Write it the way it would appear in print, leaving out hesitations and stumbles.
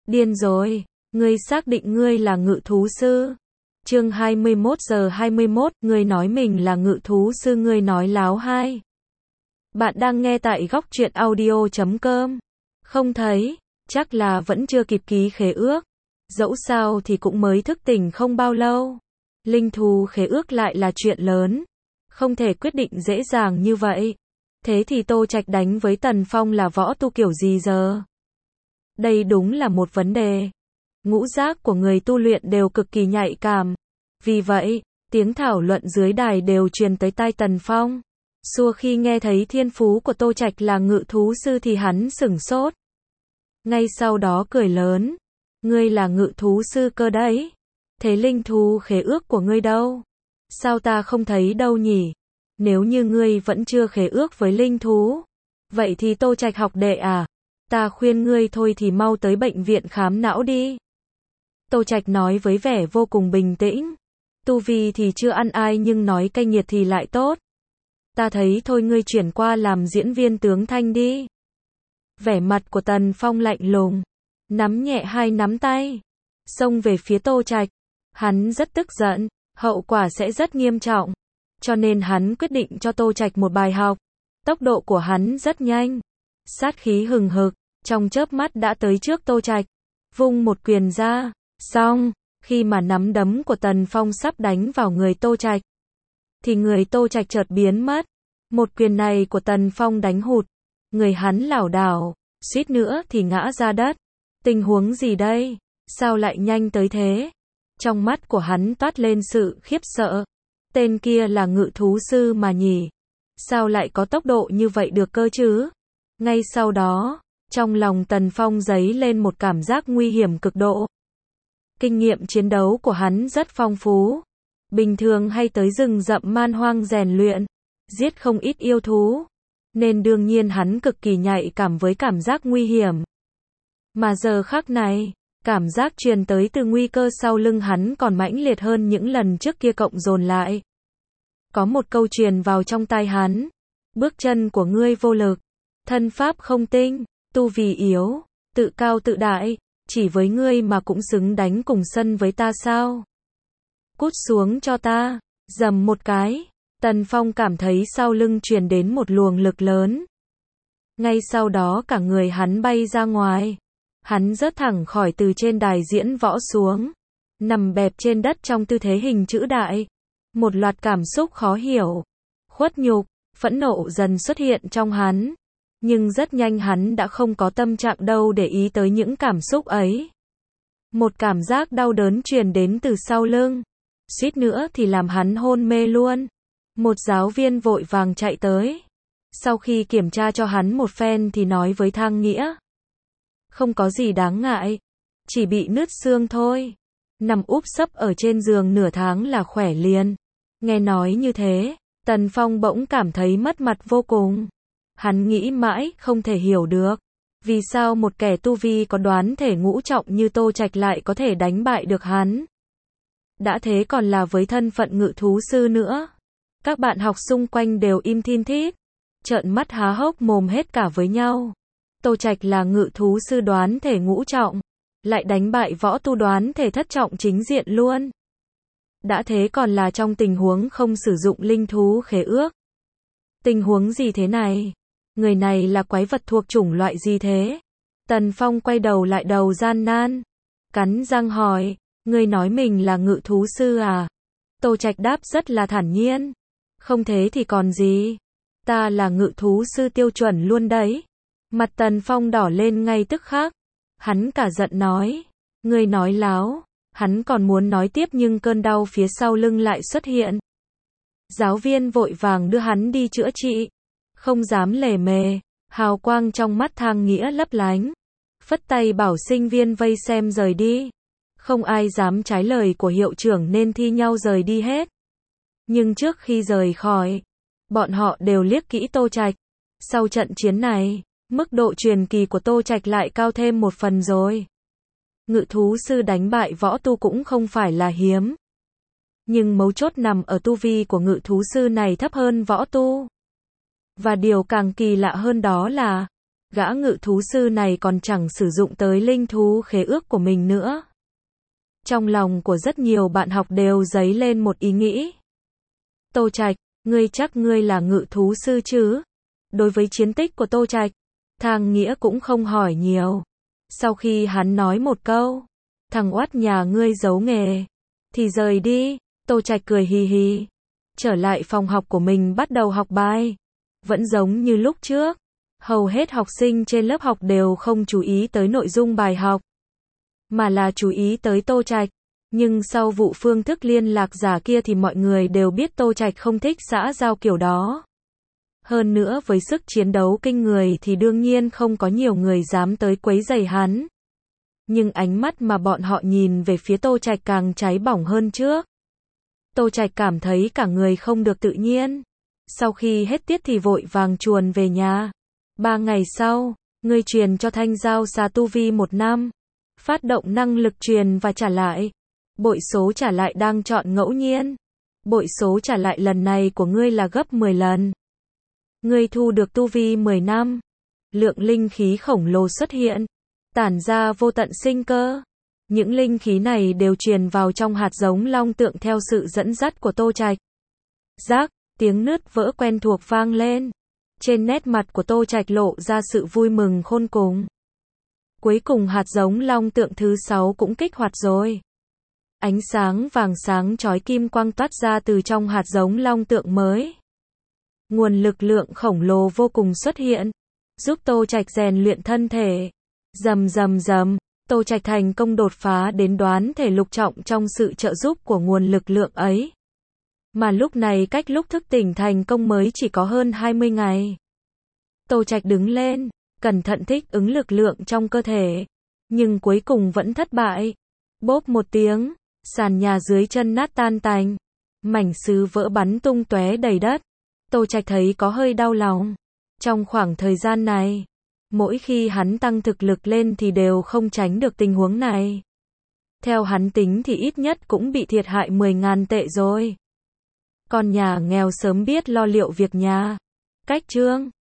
Điên rồi, ngươi xác định ngươi là ngự thú sư? Chương 21:21, ngươi nói mình là ngự thú sư, ngươi nói láo hai. Bạn đang nghe tại góc truyện audio.com. Không thấy, chắc là vẫn chưa kịp ký khế ước. Dẫu sao thì cũng mới thức tỉnh không bao lâu. Linh thú khế ước lại là chuyện lớn, không thể quyết định dễ dàng như vậy. Thế thì Tô Trạch đánh với Tần Phong là võ tu kiểu gì giờ? Đây đúng là một vấn đề. Ngũ giác của người tu luyện đều cực kỳ nhạy cảm. Vì vậy, tiếng thảo luận dưới đài đều truyền tới tai Tần Phong. Xua khi nghe thấy thiên phú của Tô Trạch là ngự thú sư thì hắn sửng sốt. Ngay sau đó cười lớn. Ngươi là ngự thú sư cơ đấy. Thế linh thú khế ước của ngươi đâu? Sao ta không thấy đâu nhỉ? Nếu như ngươi vẫn chưa khế ước với linh thú, vậy thì Tô Trạch học đệ à? Ta khuyên ngươi thôi thì mau tới bệnh viện khám não đi. Tô Trạch nói với vẻ vô cùng bình tĩnh. Tu vi thì chưa ăn ai nhưng nói cay nghiệt thì lại tốt. Ta thấy thôi ngươi chuyển qua làm diễn viên tướng thanh đi. Vẻ mặt của Tần Phong lạnh lùng, nắm nhẹ hai nắm tay, xông về phía Tô Trạch. Hắn rất tức giận, hậu quả sẽ rất nghiêm trọng. Cho nên hắn quyết định cho Tô Trạch một bài học. Tốc độ của hắn rất nhanh, sát khí hừng hực, trong chớp mắt đã tới trước Tô Trạch, vung một quyền ra, xong, khi mà nắm đấm của Tần Phong sắp đánh vào người Tô Trạch, thì người Tô Trạch chợt biến mất. Một quyền này của Tần Phong đánh hụt, người hắn lảo đảo, suýt nữa thì ngã ra đất. Tình huống gì đây? Sao lại nhanh tới thế? Trong mắt của hắn toát lên sự khiếp sợ. Tên kia là ngự thú sư mà nhỉ? Sao lại có tốc độ như vậy được cơ chứ? Ngay sau đó, trong lòng Tần Phong dấy lên một cảm giác nguy hiểm cực độ. Kinh nghiệm chiến đấu của hắn rất phong phú. Bình thường hay tới rừng rậm man hoang rèn luyện, giết không ít yêu thú. Nên đương nhiên hắn cực kỳ nhạy cảm với cảm giác nguy hiểm. Mà giờ khắc này, cảm giác truyền tới từ nguy cơ sau lưng hắn còn mãnh liệt hơn những lần trước kia cộng dồn lại. Có một câu truyền vào trong tai hắn. Bước chân của ngươi vô lực, thân pháp không tinh, tu vi yếu, tự cao tự đại, chỉ với ngươi mà cũng xứng đánh cùng sân với ta sao? Cút xuống cho ta. Dầm một cái, Tần Phong cảm thấy sau lưng truyền đến một luồng lực lớn. Ngay sau đó cả người hắn bay ra ngoài. Hắn rớt thẳng khỏi từ trên đài diễn võ xuống, nằm bẹp trên đất trong tư thế hình chữ đại. Một loạt cảm xúc khó hiểu, khuất nhục, phẫn nộ dần xuất hiện trong hắn. Nhưng rất nhanh hắn đã không có tâm trạng đâu để ý tới những cảm xúc ấy. Một cảm giác đau đớn truyền đến từ sau lưng, suýt nữa thì làm hắn hôn mê luôn. Một giáo viên vội vàng chạy tới. Sau khi kiểm tra cho hắn một phen thì nói với Thang Nghĩa. Không có gì đáng ngại, chỉ bị nứt xương thôi. Nằm úp sấp ở trên giường nửa tháng là khỏe liền. Nghe nói như thế, Tần Phong bỗng cảm thấy mất mặt vô cùng. Hắn nghĩ mãi không thể hiểu được, vì sao một kẻ tu vi có đoán thể ngũ trọng như Tô Trạch lại có thể đánh bại được hắn. Đã thế còn là với thân phận ngự thú sư nữa. Các bạn học xung quanh đều im thin thít, trợn mắt há hốc mồm hết cả với nhau. Tô Trạch là ngự thú sư đoán thể ngũ trọng, lại đánh bại võ tu đoán thể thất trọng chính diện luôn. Đã thế còn là trong tình huống không sử dụng linh thú khế ước. Tình huống gì thế này? Người này là quái vật thuộc chủng loại gì thế? Tần Phong quay đầu lại đầu gian nan, cắn răng hỏi, ngươi nói mình là ngự thú sư à? Tô Trạch đáp rất là thản nhiên, không thế thì còn gì? Ta là ngự thú sư tiêu chuẩn luôn đấy. Mặt Tần Phong đỏ lên ngay tức khắc. Hắn cả giận nói, ngươi nói láo. Hắn còn muốn nói tiếp nhưng cơn đau phía sau lưng lại xuất hiện. Giáo viên vội vàng đưa hắn đi chữa trị. Không dám lề mề, hào quang trong mắt Thang Nghĩa lấp lánh. Phất tay bảo sinh viên vây xem rời đi. Không ai dám trái lời của hiệu trưởng nên thi nhau rời đi hết. Nhưng trước khi rời khỏi, bọn họ đều liếc kỹ Tô Trạch. Sau trận chiến này, mức độ truyền kỳ của Tô Trạch lại cao thêm một phần rồi. Ngự thú sư đánh bại võ tu cũng không phải là hiếm. Nhưng mấu chốt nằm ở tu vi của ngự thú sư này thấp hơn võ tu. Và điều càng kỳ lạ hơn đó là, gã ngự thú sư này còn chẳng sử dụng tới linh thú khế ước của mình nữa. Trong lòng của rất nhiều bạn học đều dấy lên một ý nghĩ. Tô Trạch, ngươi chắc ngươi là ngự thú sư chứ? Đối với chiến tích của Tô Trạch, Thang Nghĩa cũng không hỏi nhiều. Sau khi hắn nói một câu, thằng oát nhà ngươi giấu nghề, thì rời đi. Tô Trạch cười hì hì, trở lại phòng học của mình bắt đầu học bài. Vẫn giống như lúc trước, hầu hết học sinh trên lớp học đều không chú ý tới nội dung bài học, mà là chú ý tới Tô Trạch. Nhưng sau vụ phương thức liên lạc giả kia thì mọi người đều biết Tô Trạch không thích xã giao kiểu đó. Hơn nữa với sức chiến đấu kinh người thì đương nhiên không có nhiều người dám tới quấy rầy hắn. Nhưng ánh mắt mà bọn họ nhìn về phía Tô Trạch càng cháy bỏng hơn trước. Tô Trạch cảm thấy cả người không được tự nhiên. Sau khi hết tiết thì vội vàng chuồn về nhà. 3 ngày sau, ngươi truyền cho Thanh Giao xà tu vi 1 năm. Phát động năng lực truyền và trả lại. Bội số trả lại đang chọn ngẫu nhiên. Bội số trả lại lần này của ngươi là gấp 10 lần. Ngươi thu được tu vi 10 năm. Lượng linh khí khổng lồ xuất hiện, tản ra vô tận sinh cơ. Những linh khí này đều truyền vào trong hạt giống long tượng theo sự dẫn dắt của Tô Trạch. Rác, tiếng nứt vỡ quen thuộc vang lên. Trên nét mặt của Tô Trạch lộ ra sự vui mừng khôn cùng. Cuối cùng hạt giống long tượng thứ 6 cũng kích hoạt rồi. Ánh sáng vàng sáng chói kim quang toát ra từ trong hạt giống long tượng mới. Nguồn lực lượng khổng lồ vô cùng xuất hiện, giúp Tô Trạch rèn luyện thân thể. Rầm rầm rầm, Tô Trạch thành công đột phá đến đoán thể lục trọng trong sự trợ giúp của nguồn lực lượng ấy. Mà lúc này cách lúc thức tỉnh thành công mới chỉ có hơn 20 ngày. Tô Trạch đứng lên, cẩn thận thích ứng lực lượng trong cơ thể, nhưng cuối cùng vẫn thất bại. Bốp một tiếng, sàn nhà dưới chân nát tan tành, mảnh sứ vỡ bắn tung tóe đầy đất. Tô Trạch thấy có hơi đau lòng. Trong khoảng thời gian này, mỗi khi hắn tăng thực lực lên thì đều không tránh được tình huống này. Theo hắn tính thì ít nhất cũng bị thiệt hại 10.000 tệ rồi. Con nhà nghèo sớm biết lo liệu việc nhà. Cách chương